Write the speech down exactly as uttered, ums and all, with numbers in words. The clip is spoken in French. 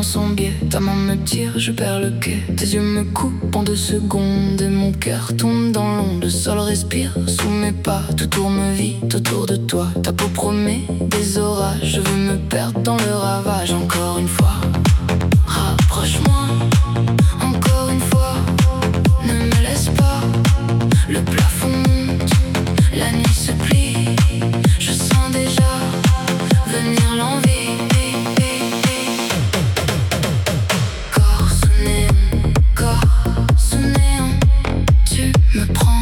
son biais. Ta main me tire, je perds le quai. Tes yeux me coupent en deux secondes et mon cœur tombe dans l'onde. Le sol respire sous mes pas, tout tourne vite autour de toi. Ta peau promet des orages, je veux me perdre dans le ravage. Encore une fois, rapproche-moi. Encore une fois, ne me laisse pas. Le plafond monte, la nuit se plie. Je sens déjà venir l'envie. Corps sous néon, corps sous néon. Tu me prends